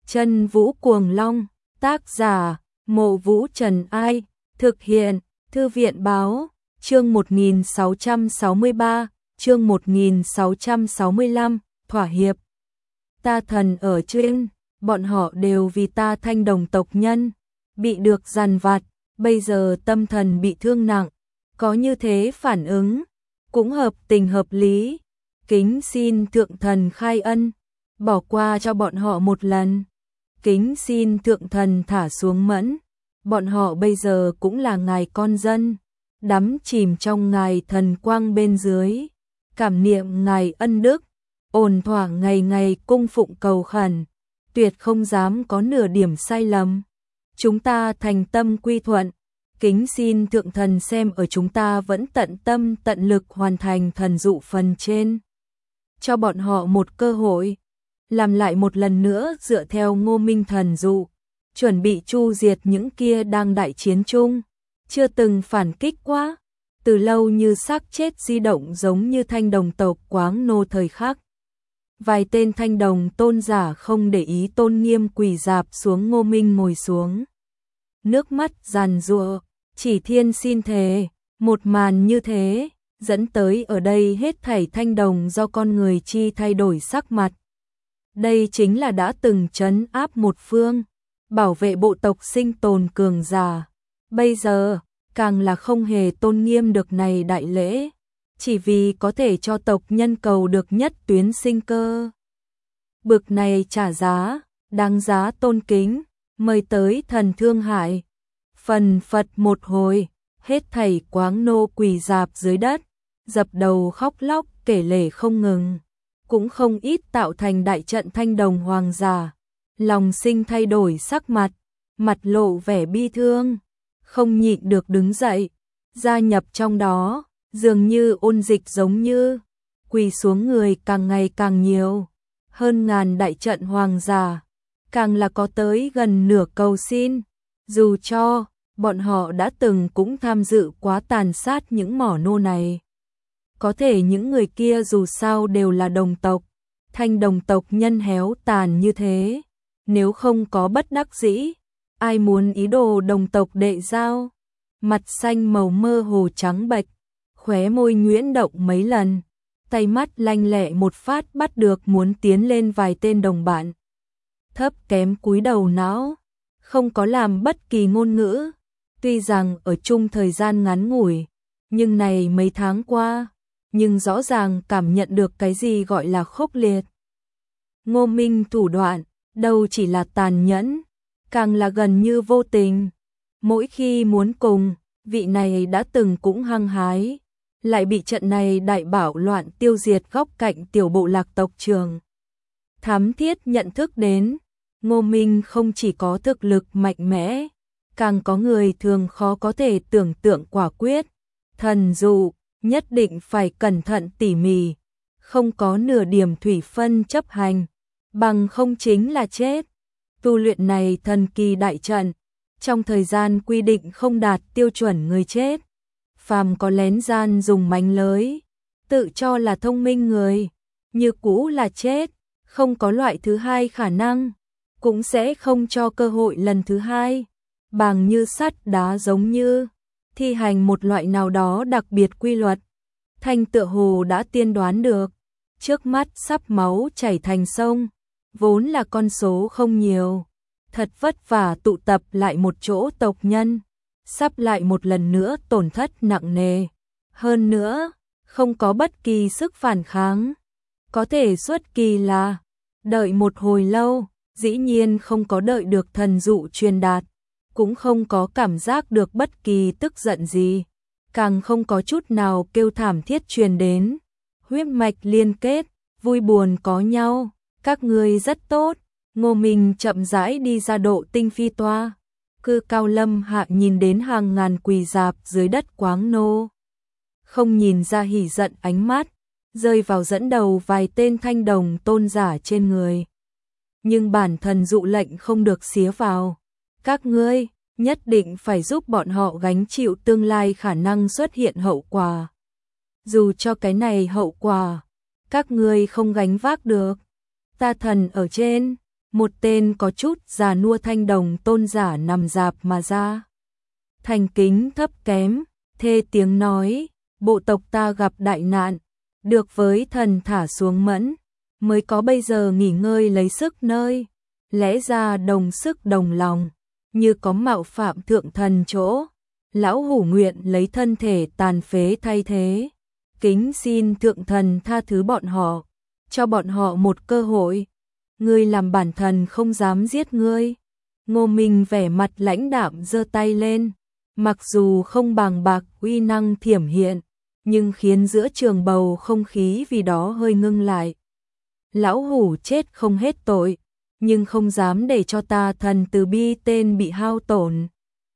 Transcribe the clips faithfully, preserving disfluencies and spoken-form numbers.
Chân Vũ Cuồng Long, tác giả, Mộ Vũ Trần Ai, thực hiện, Thư viện Báo, chương một nghìn sáu trăm sáu mươi ba, chương một nghìn sáu trăm sáu mươi lăm, thỏa hiệp. Ta thần ở trên, bọn họ đều vì ta Thanh Đồng tộc nhân, bị được dằn vặt, bây giờ tâm thần bị thương nặng, có như thế phản ứng, cũng hợp tình hợp lý, kính xin thượng thần khai ân, bỏ qua cho bọn họ một lần, kính xin thượng thần thả xuống mẫn, bọn họ bây giờ cũng là ngài con dân, đắm chìm trong ngài thần quang bên dưới, cảm niệm ngài ân đức, ổn thỏa ngày ngày cung phụng cầu khẩn, tuyệt không dám có nửa điểm sai lầm. Chúng ta thành tâm quy thuận, kính xin thượng thần xem ở chúng ta vẫn tận tâm tận lực hoàn thành thần dụ phần trên. Cho bọn họ một cơ hội, làm lại một lần nữa dựa theo Ngô Minh thần dụ, chuẩn bị chu diệt những kia đang đại chiến chung, chưa từng phản kích quá, từ lâu như xác chết di động giống như Thanh Đồng tộc Quáng Nô thời khắc. Vài tên Thanh Đồng tôn giả không để ý tôn nghiêm quỳ dạp xuống. Ngô Minh ngồi xuống, nước mắt giàn giụa, chỉ thiên xin thề, một màn như thế, dẫn tới ở đây hết thảy Thanh Đồng do con người chi thay đổi sắc mặt. Đây chính là đã từng trấn áp một phương, bảo vệ bộ tộc sinh tồn cường giả, bây giờ càng là không hề tôn nghiêm được này đại lễ, chỉ vì có thể cho tộc nhân cầu được nhất tuyến sinh cơ. Bực này trả giá, đáng giá tôn kính, mời tới thần Thương Hải. Phần phật một hồi, hết thảy Quáng Nô quỳ dạp dưới đất, dập đầu khóc lóc kể lể không ngừng, cũng không ít tạo thành đại trận Thanh Đồng hoàng giả, lòng sinh thay đổi sắc mặt, mặt lộ vẻ bi thương, không nhịn được đứng dậy, gia nhập trong đó, dường như ôn dịch giống như, quỳ xuống người càng ngày càng nhiều, hơn ngàn đại trận hoàng giả, càng là có tới gần nửa cầu xin, dù cho bọn họ đã từng cũng tham dự quá tàn sát những mỏ nô này. Có thể những người kia dù sao đều là đồng tộc, Thanh Đồng tộc nhân héo tàn như thế, nếu không có bất đắc dĩ, ai muốn ý đồ đồng tộc đệ giao. Mặt xanh màu mơ hồ trắng bệch, khóe môi nhuyễn động mấy lần, tay mắt lanh lẹ một phát bắt được muốn tiến lên vài tên đồng bạn. Thấp kém cúi đầu não, không có làm bất kỳ ngôn ngữ, tuy rằng ở chung thời gian ngắn ngủi, nhưng này mấy tháng qua, nhưng rõ ràng cảm nhận được cái gì gọi là khốc liệt. Ngô Minh thủ đoạn, đâu chỉ là tàn nhẫn, càng là gần như vô tình. Mỗi khi muốn cùng, vị này đã từng cũng hăng hái, lại bị trận này đại bạo loạn tiêu diệt góc cạnh tiểu bộ lạc tộc trường. Thám thiết nhận thức đến, Ngô Minh không chỉ có thực lực mạnh mẽ, càng có người thường khó có thể tưởng tượng quả quyết, thần dụ, nhất định phải cẩn thận tỉ mỉ, không có nửa điểm thủy phân chấp hành, bằng không chính là chết. Tu luyện này thần kỳ đại trận, trong thời gian quy định không đạt tiêu chuẩn người chết, phàm có lén gian dùng mánh lới, tự cho là thông minh người, như cũ là chết, không có loại thứ hai khả năng, cũng sẽ không cho cơ hội lần thứ hai, bằng như sắt đá giống như, thi hành một loại nào đó đặc biệt quy luật. Thanh tựa hồ đã tiên đoán được, trước mắt sắp máu chảy thành sông, vốn là con số không nhiều, thật vất vả tụ tập lại một chỗ tộc nhân, sắp lại một lần nữa tổn thất nặng nề, hơn nữa, không có bất kỳ sức phản kháng, có thể xuất kỳ là, đợi một hồi lâu, dĩ nhiên không có đợi được thần dụ truyền đạt, cũng không có cảm giác được bất kỳ tức giận gì, càng không có chút nào kêu thảm thiết truyền đến, huyết mạch liên kết, vui buồn có nhau, các ngươi rất tốt. Ngô Minh chậm rãi đi ra độ tinh phi toa, cư cao lâm hạ nhìn đến hàng ngàn quỳ dạp dưới đất Quáng Nô, không nhìn ra hỉ giận ánh mắt, rơi vào dẫn đầu vài tên Thanh Đồng tôn giả trên người. Nhưng bản thần dụ lệnh không được xía vào, các ngươi nhất định phải giúp bọn họ gánh chịu tương lai khả năng xuất hiện hậu quả. Dù cho cái này hậu quả, các ngươi không gánh vác được, ta thần ở trên, một tên có chút già nua thanh đồng tôn giả nằm dạp mà ra. Thành kính thấp kém, thê tiếng nói, bộ tộc ta gặp đại nạn, được với thần thả xuống mẫn, mới có bây giờ nghỉ ngơi lấy sức nơi, lẽ ra đồng sức đồng lòng, như có mạo phạm thượng thần chỗ, lão hủ nguyện lấy thân thể tàn phế thay thế, kính xin thượng thần tha thứ bọn họ, cho bọn họ một cơ hội. Ngươi làm bản thần không dám giết ngươi. Ngô Minh vẻ mặt lãnh đạm giơ tay lên, mặc dù không bàng bạc uy năng thiểm hiện, nhưng khiến giữa trường bầu không khí vì đó hơi ngưng lại. Lão hủ chết không hết tội, nhưng không dám để cho ta thần từ bi tên bị hao tổn.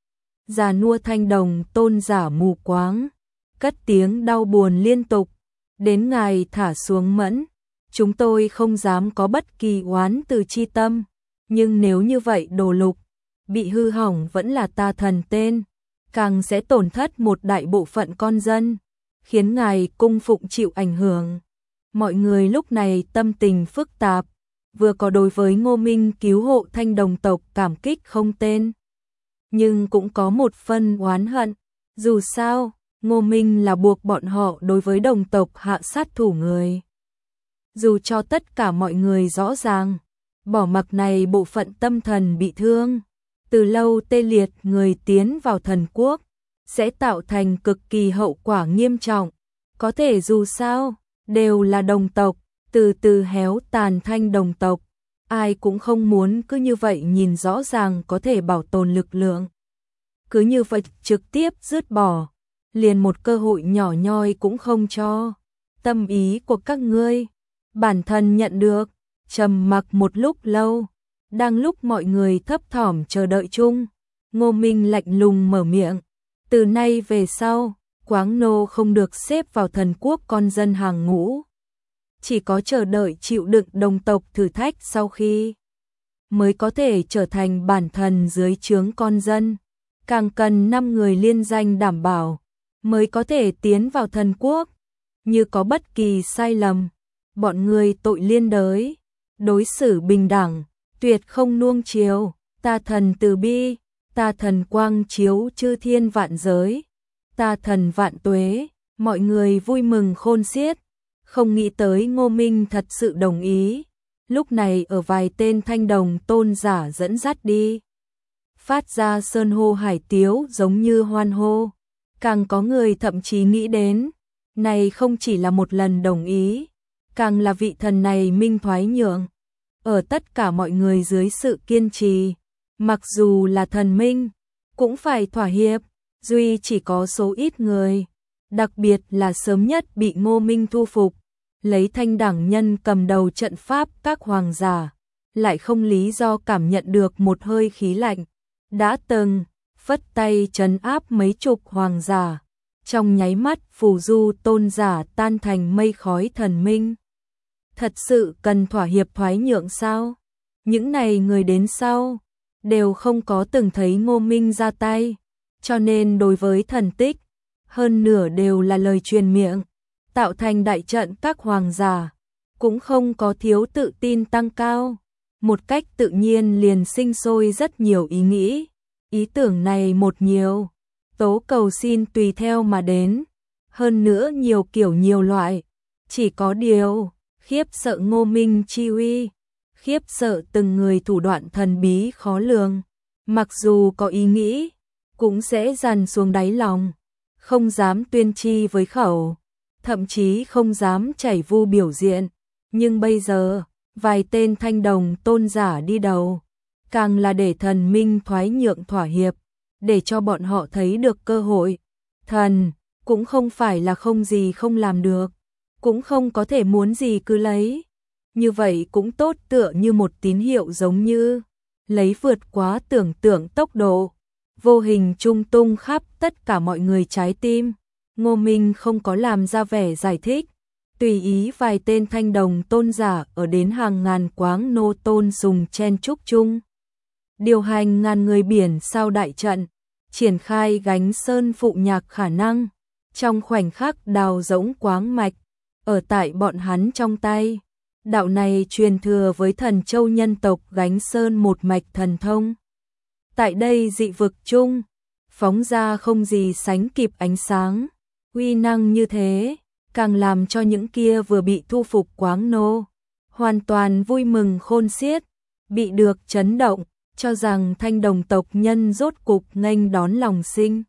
Già nua thanh đồng tôn giả mù quáng, cất tiếng đau buồn liên tục, đến ngài thả xuống mẫn. Chúng tôi không dám có bất kỳ oán từ chi tâm, nhưng nếu như vậy đồ lục, bị hư hỏng vẫn là ta thần tên, càng sẽ tổn thất một đại bộ phận con dân, khiến ngài cung phụng chịu ảnh hưởng. Mọi người lúc này tâm tình phức tạp, vừa có đối với Ngô Minh cứu hộ thanh đồng tộc cảm kích không tên, nhưng cũng có một phần oán hận, dù sao, Ngô Minh là buộc bọn họ đối với đồng tộc hạ sát thủ người. Dù cho tất cả mọi người rõ ràng, bỏ mặc này bộ phận tâm thần bị thương, từ lâu tê liệt người tiến vào thần quốc, sẽ tạo thành cực kỳ hậu quả nghiêm trọng. Có thể dù sao, đều là đồng tộc, từ từ héo tàn thanh đồng tộc, ai cũng không muốn cứ như vậy nhìn rõ ràng có thể bảo tồn lực lượng. Cứ như vậy trực tiếp dứt bỏ, liền một cơ hội nhỏ nhoi cũng không cho. Tâm ý của các ngươi, bản thân nhận được, trầm mặc một lúc lâu, đang lúc mọi người thấp thỏm chờ đợi chung, Ngô Minh lạnh lùng mở miệng, từ nay về sau, Quáng Nô không được xếp vào thần quốc con dân hàng ngũ, chỉ có chờ đợi chịu đựng đồng tộc thử thách sau khi mới có thể trở thành bản thần dưới trướng con dân, càng cần năm người liên danh đảm bảo mới có thể tiến vào thần quốc, như có bất kỳ sai lầm, bọn người tội liên đới, đối xử bình đẳng, tuyệt không nuông chiều, ta thần từ bi, ta thần quang chiếu chư thiên vạn giới, ta thần vạn tuế, mọi người vui mừng khôn xiết, không nghĩ tới Ngô Minh thật sự đồng ý, lúc này ở vài tên thanh đồng tôn giả dẫn dắt đi, phát ra sơn hô hải tiếu giống như hoan hô, càng có người thậm chí nghĩ đến, này không chỉ là một lần đồng ý, càng là vị thần này minh thoái nhượng. Ở tất cả mọi người dưới sự kiên trì, mặc dù là thần minh, cũng phải thỏa hiệp, duy chỉ có số ít người, đặc biệt là sớm nhất bị Ngô Minh thu phục, lấy thanh đẳng nhân cầm đầu trận pháp các hoàng giả, lại không lý do cảm nhận được một hơi khí lạnh, đã từng phất tay trấn áp mấy chục hoàng giả, trong nháy mắt phù du tôn giả tan thành mây khói thần minh. Thật sự cần thỏa hiệp thoái nhượng sao? Những này người đến sau, đều không có từng thấy Ngô Minh ra tay, cho nên đối với thần tích, hơn nửa đều là lời truyền miệng, tạo thành đại trận các hoàng giả, cũng không có thiếu tự tin tăng cao, một cách tự nhiên liền sinh sôi rất nhiều ý nghĩ, ý tưởng này một nhiều, tố cầu xin tùy theo mà đến, hơn nữa nhiều kiểu nhiều loại, chỉ có điều, khiếp sợ Ngô Minh chi uy, khiếp sợ từng người thủ đoạn thần bí khó lường, mặc dù có ý nghĩ, cũng sẽ dằn xuống đáy lòng, không dám tuyên chi với khẩu, thậm chí không dám chảy vu biểu diện, nhưng bây giờ, vài tên thanh đồng tôn giả đi đầu, càng là để thần minh thoái nhượng thỏa hiệp, để cho bọn họ thấy được cơ hội. Thần, cũng không phải là không gì không làm được, cũng không có thể muốn gì cứ lấy. Như vậy cũng tốt tựa như một tín hiệu giống như, lấy vượt quá tưởng tượng tốc độ, vô hình trung tung khắp tất cả mọi người trái tim. Ngô Minh không có làm ra vẻ giải thích, tùy ý vài tên thanh đồng tôn giả ở đến hàng ngàn Quáng Nô tôn sùng chen chúc chung. Điều hành ngàn người biển sao đại trận, triển khai gánh sơn phụ nhạc khả năng, trong khoảnh khắc đào rỗng quáng mạch, ở tại bọn hắn trong tay, Đạo này truyền thừa với Thần Châu nhân tộc Gánh Sơn một mạch thần thông. Tại đây dị vực chung, phóng ra không gì sánh kịp ánh sáng, uy năng như thế, càng làm cho những kia vừa bị thu phục Quáng Nô hoàn toàn vui mừng khôn xiết, bị được chấn động, cho rằng Thanh Đồng tộc nhân rốt cục nghênh đón lòng sinh.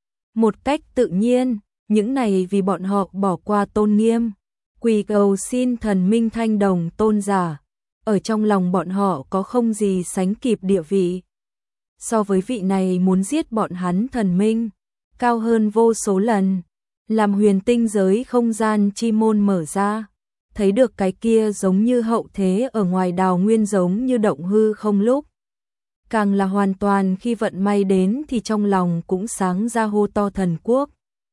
Một cách tự nhiên, những này vì bọn họ bỏ qua tôn nghiêm, quỳ cầu xin thần minh Thanh Đồng tôn giả, ở trong lòng bọn họ có không gì sánh kịp địa vị. So với vị này muốn giết bọn hắn thần minh, cao hơn vô số lần, làm huyền tinh giới không gian chi môn mở ra, thấy được cái kia giống như hậu thế ở ngoài đào nguyên giống như động hư không lúc. Càng là hoàn toàn khi vận may đến thì trong lòng cũng sáng ra hô to thần quốc.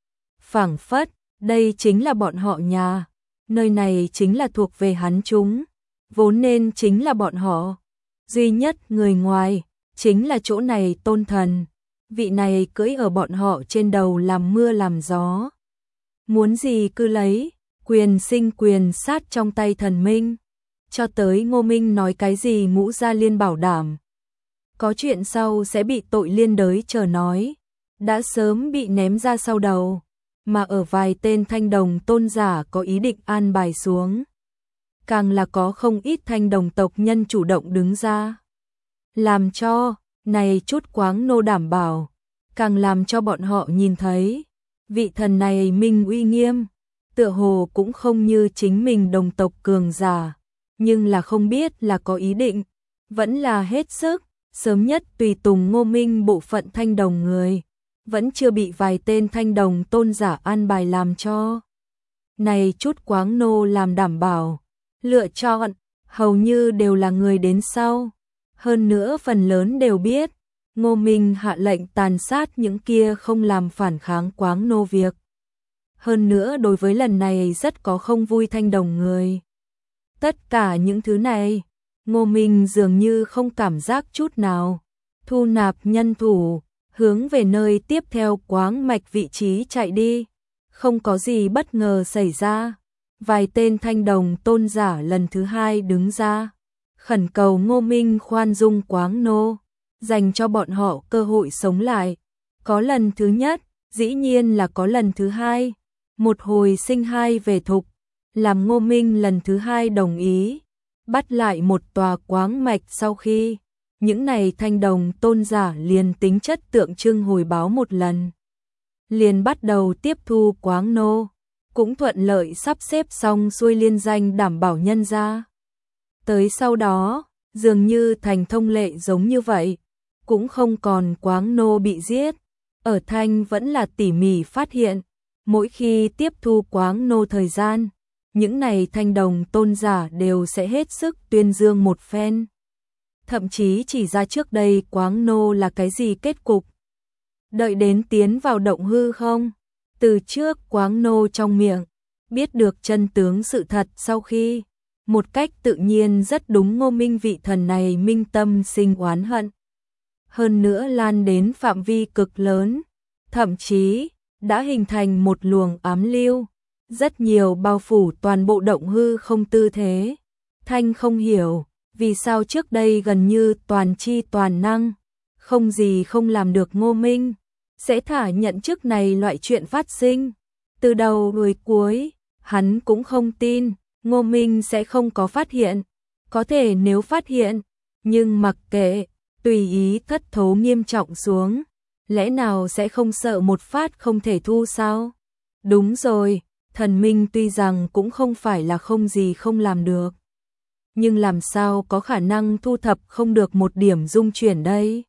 Phảng phất, đây chính là bọn họ nhà, nơi này chính là thuộc về hắn chúng, vốn nên chính là bọn họ. Duy nhất người ngoài, chính là chỗ này tôn thần, vị này cưỡi ở bọn họ trên đầu làm mưa làm gió. Muốn gì cứ lấy, quyền sinh quyền sát trong tay thần minh, cho tới Ngô Minh nói cái gì Ngũ Gia Liên bảo đảm. Có chuyện sau sẽ bị tội liên đới chờ nói, đã sớm bị ném ra sau đầu, mà ở vài tên Thanh Đồng tôn giả có ý định an bài xuống. Càng là có không ít Thanh Đồng tộc nhân chủ động đứng ra. Làm cho, này chút Quáng Nô đảm bảo, càng làm cho bọn họ nhìn thấy, vị thần này minh uy nghiêm, tựa hồ cũng không như chính mình đồng tộc cường giả, nhưng là không biết là có ý định, vẫn là hết sức, sớm nhất tùy tùng Ngô Minh bộ phận Thanh Đồng người, vẫn chưa bị vài tên Thanh Đồng tôn giả an bài làm cho. Này chút Quáng Nô làm đảm bảo, lựa chọn, hầu như đều là người đến sau. Hơn nữa phần lớn đều biết, Ngô Minh hạ lệnh tàn sát những kia không làm phản kháng Quáng Nô việc. Hơn nữa đối với lần này rất có không vui Thanh Đồng người. Tất cả những thứ này, Ngô Minh dường như không cảm giác chút nào. Thu nạp nhân thủ, hướng về nơi tiếp theo Quáng mạch vị trí chạy đi. Không có gì bất ngờ xảy ra. Vài tên Thanh Đồng tôn giả lần thứ hai đứng ra, khẩn cầu Ngô Minh khoan dung Quáng Nô, dành cho bọn họ cơ hội sống lại. Có lần thứ nhất, dĩ nhiên là có lần thứ hai, một hồi sinh hai về thục, làm Ngô Minh lần thứ hai đồng ý, bắt lại một tòa Quáng mạch. Sau khi những này Thanh Đồng tôn giả liền tính chất tượng trưng hồi báo một lần, liền bắt đầu tiếp thu Quáng Nô, cũng thuận lợi sắp xếp xong xuôi liên danh đảm bảo nhân ra. Tới sau đó, dường như thành thông lệ giống như vậy, cũng không còn Quáng Nô bị giết. Ở Thanh vẫn là tỉ mỉ phát hiện, mỗi khi tiếp thu Quáng Nô thời gian, những này Thanh Đồng tôn giả đều sẽ hết sức tuyên dương một phen. Thậm chí chỉ ra trước đây Quáng Nô là cái gì kết cục. Đợi đến tiến vào động hư không, từ trước Quáng Nô trong miệng, biết được chân tướng sự thật sau khi, một cách tự nhiên rất đúng Ngô Minh vị thần này minh tâm sinh oán hận. Hơn nữa lan đến phạm vi cực lớn, thậm chí đã hình thành một luồng ám lưu, rất nhiều bao phủ toàn bộ động hư không tư thế. Thanh không hiểu, vì sao trước đây gần như toàn chi toàn năng, không gì không làm được Ngô Minh, sẽ thả nhận chức này loại chuyện phát sinh. Từ đầu đến cuối, hắn cũng không tin, Ngô Minh sẽ không có phát hiện. Có thể nếu phát hiện, nhưng mặc kệ, tùy ý thất thố nghiêm trọng xuống, lẽ nào sẽ không sợ một phát không thể thu sao? Đúng rồi, thần minh tuy rằng cũng không phải là không gì không làm được, nhưng làm sao có khả năng thu thập không được một điểm dung chuyển đây?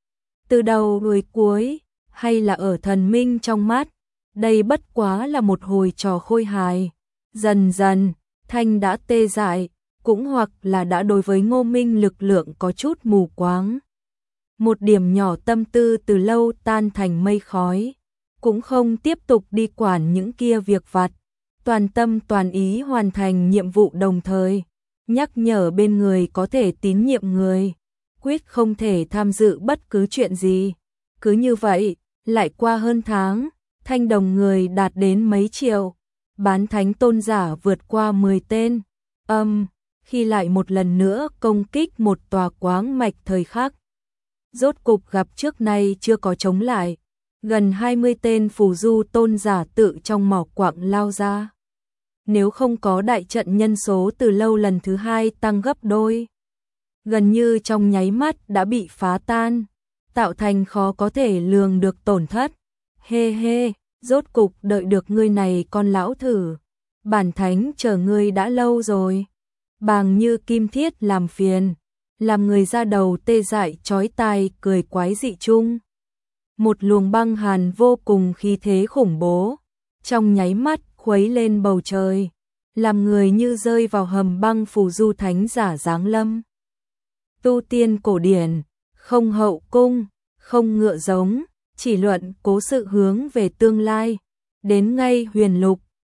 Từ đầu đến cuối, hay là ở thần minh trong mắt, đây bất quá là một hồi trò khôi hài. Dần dần, Thanh đã tê dại, cũng hoặc là đã đối với Ngô Minh lực lượng có chút mù quáng. Một điểm nhỏ tâm tư từ lâu tan thành mây khói, cũng không tiếp tục đi quản những kia việc vặt, toàn tâm toàn ý hoàn thành nhiệm vụ đồng thời, nhắc nhở bên người có thể tín nhiệm người, quyết không thể tham dự bất cứ chuyện gì. Cứ như vậy, lại qua hơn tháng, Thanh Đồng người đạt đến mấy triệu, bán thánh tôn giả vượt qua mười tên, âm, khi lại một lần nữa công kích một tòa quáng mạch thời khắc. Rốt cục gặp trước nay chưa có chống lại, gần hai mươi tên phù du tôn giả tự trong mỏ quặng lao ra. Nếu không có đại trận nhân số từ lâu lần thứ hai tăng gấp đôi, gần như trong nháy mắt đã bị phá tan, tạo thành khó có thể lường được tổn thất. Hê hê, rốt cục đợi được ngươi này con lão thử, bản thánh chờ ngươi đã lâu rồi. Bàng Như Kim Thiết làm phiền, làm người ra đầu tê dại chói tai cười quái dị chung. Một luồng băng hàn vô cùng khí thế khủng bố, trong nháy mắt khuấy lên bầu trời, làm người như rơi vào hầm băng phù du thánh giả giáng lâm. Tu tiên cổ điển, không hậu cung, không ngựa giống, chỉ luận cố sự hướng về tương lai, đến ngay huyền lục,